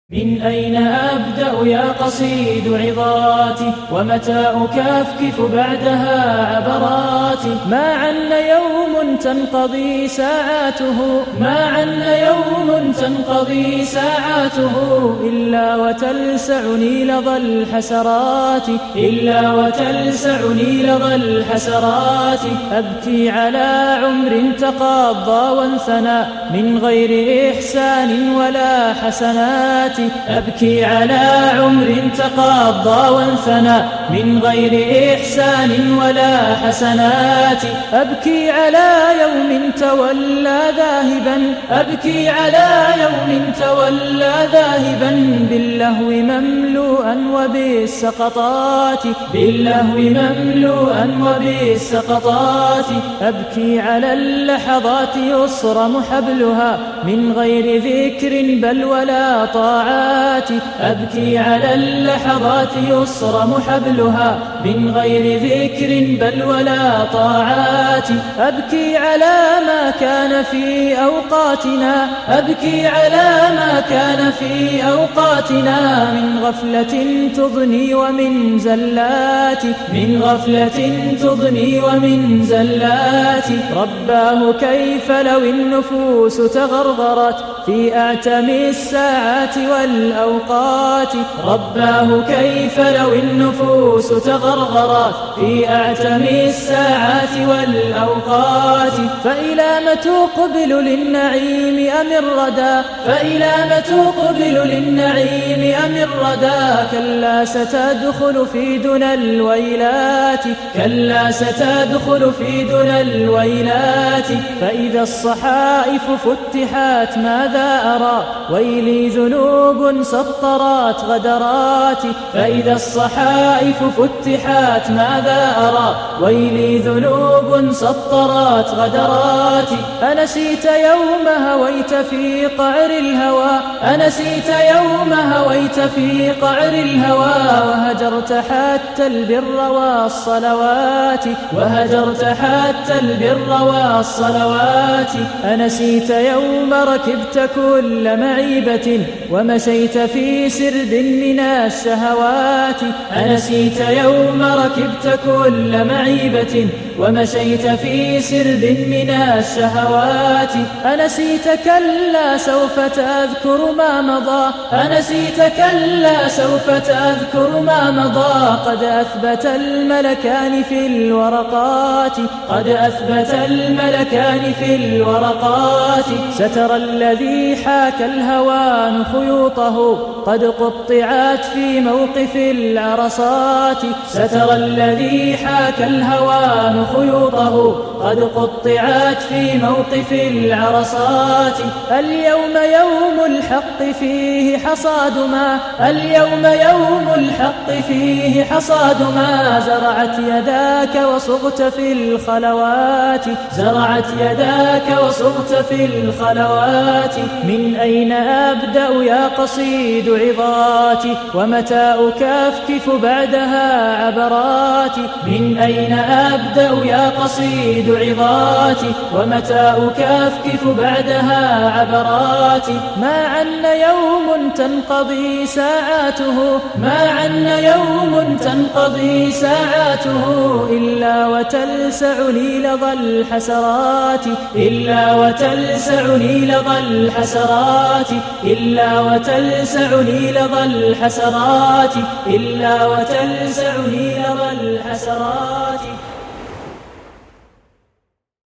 من أين أبدأ يا قصيد عظاتي ومتى أكفكف بعدها عبراتي؟ ما عن يوم تنقضي ساعاته إلا وتلسعني لظى الحسرات أبكي على عمر تقضى وانثنى من غير إحسان ولا حسنات أبكي على عمر تقضى وانثنى من غير إحسان ولا حسنات أبكي على يوم تولى ذاهبا باللهو مملوءا وبالسقطات أبكي على اللحظات يصرم حبلها من غير ذكر بل ولا طاعات أبكي على اللحظات يصرم حبلها من غير ذكر بل ولا طاعات أبكي على ما كان في أوقاتنا من غفلة تضني ومن زلات رباه كيف لو النفوس تغرغرت في أعتم الساعات والأوقات رباه كيف لو النفوس تغرغرت في أعتم الساعات والأوقات فإلى ما تقبل للنعيم أم الردى كلا ستدخل في دنا الويلات فإذا الصحائف فتحت ماذا أرى ويلي ذنوب سطرت غدرات فإذا الصحائف فتحت ماذا أرى ويلي ذنوب سطرت غدرات أنسيت يوم هويت في قعر الهوى وهجرت حتى البر والصلوات أنسيت يوم ركبت كل معيبة ومشيت في سرد من الشهوات أنسيت يوم ركبت كل معيبة ومشيت في سرد من الشهوات أنسيت كلا سوف تذكر ما مضى قد أثبت الملكان في الورقات سترى الذي حاك الهوان خيوطه قد قطعت في موقف العرصات سترى الذي حاك الهوان خيوطه قد قطعت في موقف العرصات اليوم يوم الحق فيه حصاد ما زرعت يداك وصغت في الخلوات من أين أبدأ يا قصيد عظاتي ومتى أكفكف بعدها عبراتي من أين أبدأ يا قصيد عظاتي ومتى أكفكف بعدها عبراتي ما عن يوم تنقضي ساعاته إلا وتلسعني لظى الحسرات